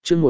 chương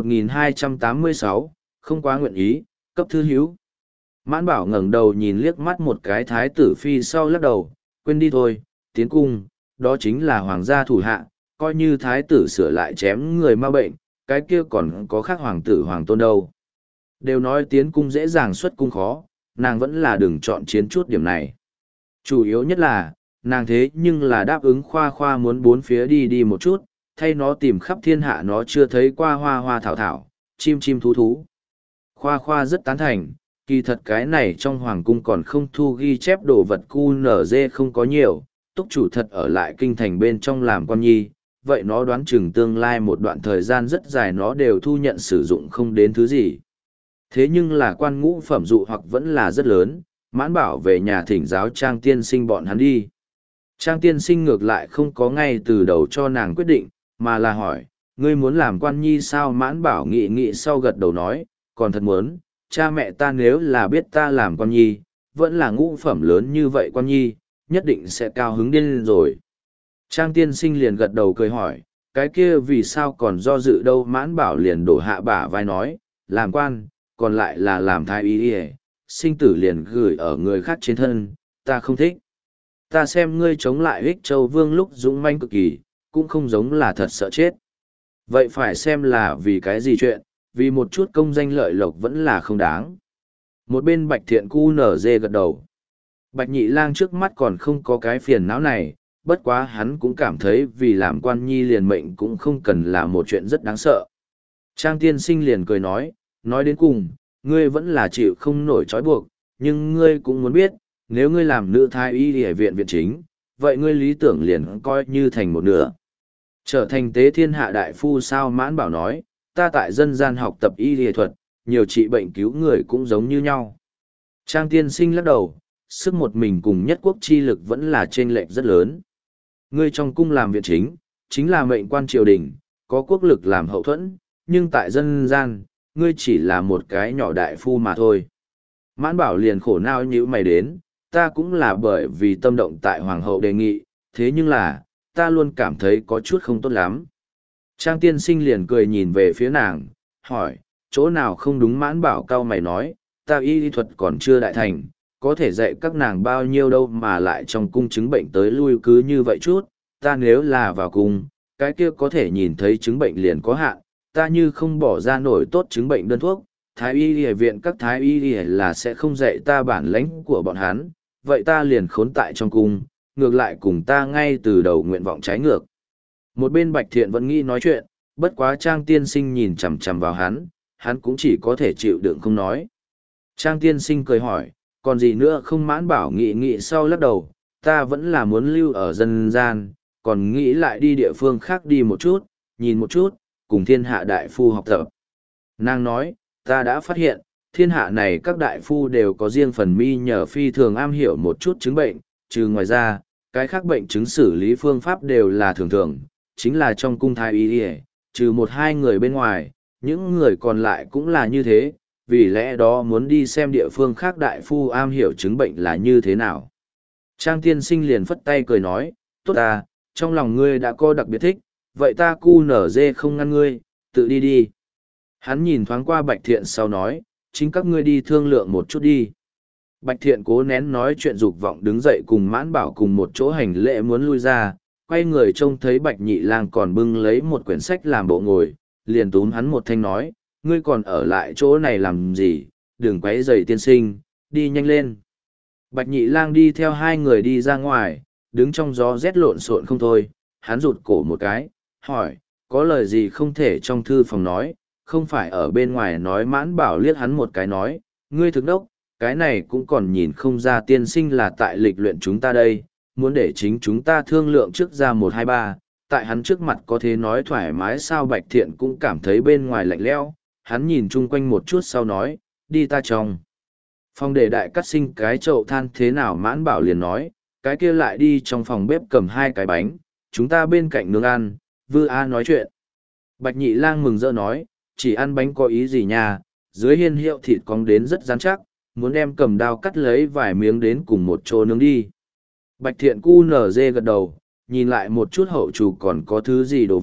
1286, không quá nguyện ý, cấp thư hiếu. Mãn Bảo ngẩng đầu nhìn liếc mắt một cái thái tử phi sau lắc đầu, quên đi thôi, tiến cung, đó chính là hoàng gia thủ hạ, coi như thái tử sửa lại chém người ma bệnh, cái kia còn có khác hoàng tử hoàng tôn đâu. Đều nói tiến cung dễ dàng xuất cung khó, nàng vẫn là đừng chọn chiến chút điểm này. Chủ yếu nhất là, nàng thế nhưng là đáp ứng khoa khoa muốn bốn phía đi đi một chút, thay nó tìm khắp thiên hạ nó chưa thấy qua hoa hoa thảo thảo, chim chim thú thú. Khoa khoa rất tán thành, kỳ thật cái này trong hoàng cung còn không thu ghi chép đồ vật cu nở dê không có nhiều, túc chủ thật ở lại kinh thành bên trong làm quan nhi, vậy nó đoán chừng tương lai một đoạn thời gian rất dài nó đều thu nhận sử dụng không đến thứ gì. Thế nhưng là quan ngũ phẩm dụ hoặc vẫn là rất lớn, Mãn Bảo về nhà thỉnh giáo Trang tiên sinh bọn hắn đi. Trang tiên sinh ngược lại không có ngay từ đầu cho nàng quyết định, mà là hỏi, ngươi muốn làm quan nhi sao? Mãn Bảo nghị nghị sau gật đầu nói, còn thật muốn, cha mẹ ta nếu là biết ta làm quan nhi, vẫn là ngũ phẩm lớn như vậy quan nhi, nhất định sẽ cao hứng điên lên rồi. Trang tiên sinh liền gật đầu cười hỏi, cái kia vì sao còn do dự đâu? Mãn Bảo liền đổ hạ bả vai nói, làm quan, còn lại là làm thái y y, sinh tử liền gửi ở người khác trên thân, ta không thích. Ta xem ngươi chống lại Ích Châu Vương lúc dũng manh cực kỳ, cũng không giống là thật sợ chết. Vậy phải xem là vì cái gì chuyện, vì một chút công danh lợi lộc vẫn là không đáng. Một bên Bạch Thiện cu nở dê gật đầu. Bạch Nhị Lang trước mắt còn không có cái phiền não này, bất quá hắn cũng cảm thấy vì làm quan nhi liền mệnh cũng không cần là một chuyện rất đáng sợ. Trang tiên sinh liền cười nói đến cùng, ngươi vẫn là chịu không nổi trói buộc, nhưng ngươi cũng muốn biết, nếu ngươi làm nữ thái y ở viện viện chính, vậy ngươi lý tưởng liền coi như thành một nửa. Trở thành tế thiên hạ đại phu sao? Mãn Bảo nói, ta tại dân gian học tập y y thuật, nhiều trị bệnh cứu người cũng giống như nhau. Trang tiên sinh lắc đầu, sức một mình cùng nhất quốc chi lực vẫn là chênh lệch rất lớn. Ngươi trong cung làm viện chính, chính là mệnh quan triều đình, có quốc lực làm hậu thuẫn, nhưng tại dân gian, ngươi chỉ là một cái nhỏ đại phu mà thôi. Mãn Bảo liền khổ não như mày đến, ta cũng là bởi vì tâm động tại hoàng hậu đề nghị, thế nhưng là, ta luôn cảm thấy có chút không tốt lắm. Trang tiên sinh liền cười nhìn về phía nàng, hỏi, chỗ nào không đúng? Mãn Bảo cau mày nói, ta y lý thuật còn chưa đại thành, có thể dạy các nàng bao nhiêu đâu mà lại trong cung chứng bệnh tới lui cứ như vậy chút, ta nếu là vào cung, cái kia có thể nhìn thấy chứng bệnh liền có hạn, ta như không bỏ ra nổi tốt chứng bệnh đơn thuốc, thái y y viện các thái y y là sẽ không dạy ta bản lãnh của bọn hắn, vậy ta liền khốn tại trong cung, ngược lại cùng ta ngay từ đầu nguyện vọng trái ngược. Một bên Bạch Thiện vẫn nghĩ nói chuyện, bất quá Trang tiên sinh nhìn chằm chằm vào hắn cũng chỉ có thể chịu đựng không nói. Trang tiên sinh cười hỏi, còn gì nữa không? Mãn Bảo nghị nghị sau lắc đầu, ta vẫn là muốn lưu ở dân gian, còn nghĩ lại đi địa phương khác đi một chút, nhìn một chút, cùng thiên hạ đại phu học tập. Nàng nói, ta đã phát hiện, thiên hạ này các đại phu đều có riêng phần mi nhờ phi thường am hiểu một chút chứng bệnh, trừ ngoài ra, cái khác bệnh chứng xử lý phương pháp đều là thường thường, chính là trong cung thái y y, trừ một hai người bên ngoài, những người còn lại cũng là như thế, vì lẽ đó muốn đi xem địa phương khác đại phu am hiểu chứng bệnh là như thế nào. Trang tiên sinh liền phất tay cười nói, tốt ta, trong lòng ngươi đã có đặc biệt thích, vậy ta cu nở dê không ngăn ngươi, tự đi đi. Hắn nhìn thoáng qua Bạch Thiện sau nói, chính các ngươi đi thương lượng một chút đi. Bạch Thiện cố nén nói chuyện dục vọng đứng dậy cùng Mãn Bảo cùng một chỗ hành lễ muốn lui ra, quay người trông thấy Bạch Nhị Lang còn bưng lấy một quyển sách làm bộ ngồi, liền túm hắn một thanh nói, ngươi còn ở lại chỗ này làm gì, đừng quấy rầy tiên sinh, đi nhanh lên. Bạch Nhị Lang đi theo hai người đi ra ngoài, đứng trong gió rét lộn xộn không thôi, hắn rụt cổ một cái, hỏi, có lời gì không thể trong thư phòng nói, không phải ở bên ngoài nói? Mãn Bảo liếc hắn một cái nói, ngươi thực đốc, cái này cũng còn nhìn không ra tiên sinh là tại lịch luyện chúng ta đây, muốn để chính chúng ta thương lượng trước ra 1, 2, 3, tại hắn trước mặt có thể nói thoải mái sao? Bạch Thiện cũng cảm thấy bên ngoài lạnh lẽo, hắn nhìn chung quanh một chút sau nói, đi ta trong phòng để đại cắt sinh cái chậu than thế nào? Mãn Bảo liền nói, cái kia lại đi trong phòng bếp cầm 2 cái bánh, chúng ta bên cạnh nướng ăn, Vư A nói chuyện. Bạch Nhị Lang mừng rỡ nói, chỉ ăn bánh có ý gì nha, dưới hiên hiệu thịt cong đến rất rắn chắc, muốn đem cầm đao cắt lấy vài miếng đến cùng một chỗ nướng đi. Bạch Thiện cu nở dê gật đầu, nhìn lại một chút hậu chủ còn có thứ gì đồ vật,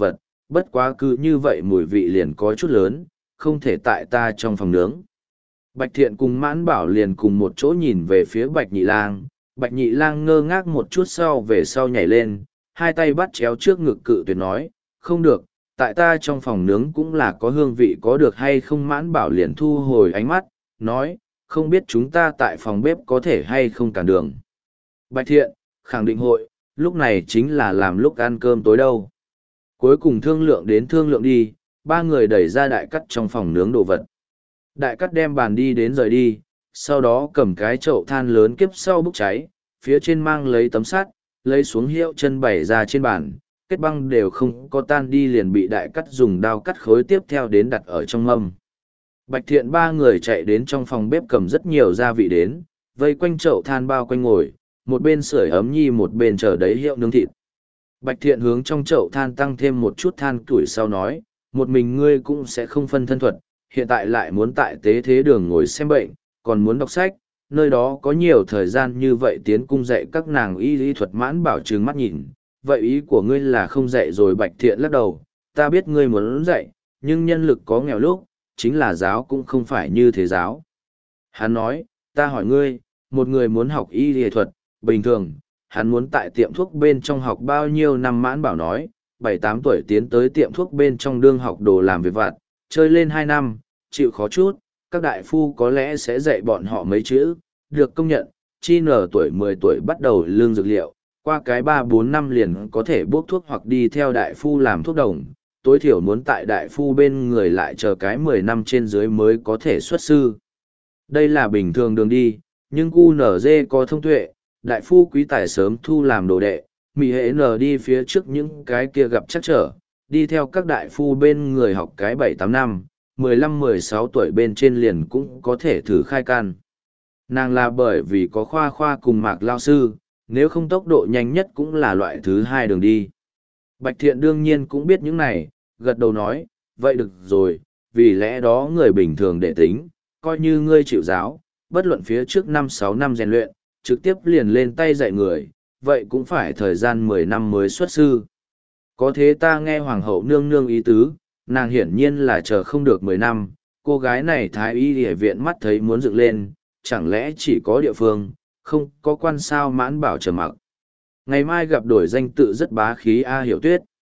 bất quá cứ như vậy mùi vị liền có chút lớn, không thể tại ta trong phòng nướng. Bạch Thiện cùng Mãn Bảo liền cùng một chỗ nhìn về phía Bạch Nhị Lang. Bạch Nhị Lang ngơ ngác một chút sau về sau nhảy lên, hai tay bắt chéo trước ngực cự tuyệt nói, không được, tại ta trong phòng nướng cũng là có hương vị, có được hay không? Mãn Bảo liền thu hồi ánh mắt, nói, không biết chúng ta tại phòng bếp có thể hay không cản đường. Bạch Thiện, khẳng định hội, lúc này chính là làm lúc ăn cơm tối đâu. Cuối cùng thương lượng đến thương lượng đi, ba người đẩy ra Đại Cắt trong phòng nướng đồ vật. Đại Cắt đem bàn đi đến rời đi, sau đó cầm cái chậu than lớn kiếp sau bốc cháy, phía trên mang lấy tấm sắt, lấy xuống hiệu chân bày ra trên bàn, kết băng đều không có tan đi liền bị Đại Cắt dùng dao cắt khối tiếp theo đến đặt ở trong mâm. Bạch Thiện ba người chạy đến trong phòng bếp cầm rất nhiều gia vị đến, vây quanh chậu than bao quanh ngồi, một bên sưởi ấm nhi một bên chờ đấy hiệu nướng thịt. Bạch Thiện hướng trong chậu than tăng thêm một chút than củi sau nói, một mình ngươi cũng sẽ không phân thân thuật, hiện tại lại muốn tại tế thế đường ngồi xem bệnh, còn muốn đọc sách, nơi đó có nhiều thời gian như vậy tiến cung dạy các nàng y lý thuật. Mãn Bảo trừng mắt nhìn, vậy ý của ngươi là không dạy rồi? Bạch Thiện lắc đầu, ta biết ngươi muốn dạy, nhưng nhân lực có nghèo lúc, chính là giáo cũng không phải như thế giáo. Hắn nói, ta hỏi ngươi, một người muốn học y lý thuật, bình thường, hắn muốn tại tiệm thuốc bên trong học bao nhiêu năm? Mãn Bảo nói, 7-8 tuổi tiến tới tiệm thuốc bên trong đương học đồ làm việc vặt, chơi lên 2 năm, chịu khó chút, các đại phu có lẽ sẽ dạy bọn họ mấy chữ, được công nhận, chi nở tuổi 10 tuổi bắt đầu lương dược liệu, qua cái 3-4 năm liền có thể bốc thuốc hoặc đi theo đại phu làm thuốc đồng, tối thiểu muốn tại đại phu bên người lại chờ cái 10 năm trên dưới mới có thể xuất sư. Đây là bình thường đường đi, nhưng QNZ có thông tuệ, đại phu quý tài sớm thu làm đồ đệ, Mỹ hệ nở đi phía trước những cái kia gặp chắc trở, đi theo các đại phu bên người học cái 7-8 năm, 15-16 tuổi bên trên liền cũng có thể thử khai can. Nàng là bởi vì có khoa cùng Mạc lao sư, nếu không tốc độ nhanh nhất cũng là loại thứ 2 đường đi. Bạch Thiện đương nhiên cũng biết những này, gật đầu nói, vậy được rồi, vì lẽ đó người bình thường để tính, coi như ngươi chịu giáo, bất luận phía trước 5-6 năm rèn luyện, trực tiếp liền lên tay dạy người, vậy cũng phải thời gian 10 năm mới xuất sư. Có thế ta nghe Hoàng hậu nương nương ý tứ, nàng hiển nhiên là chờ không được 10 năm, cô gái này thái y y viện mắt thấy muốn dựng lên, chẳng lẽ chỉ có địa phương, không có quan sao? Mãn Bảo trầm mặc. Ngày mai gặp đổi danh tự rất bá khí. A Hiểu Tuyết.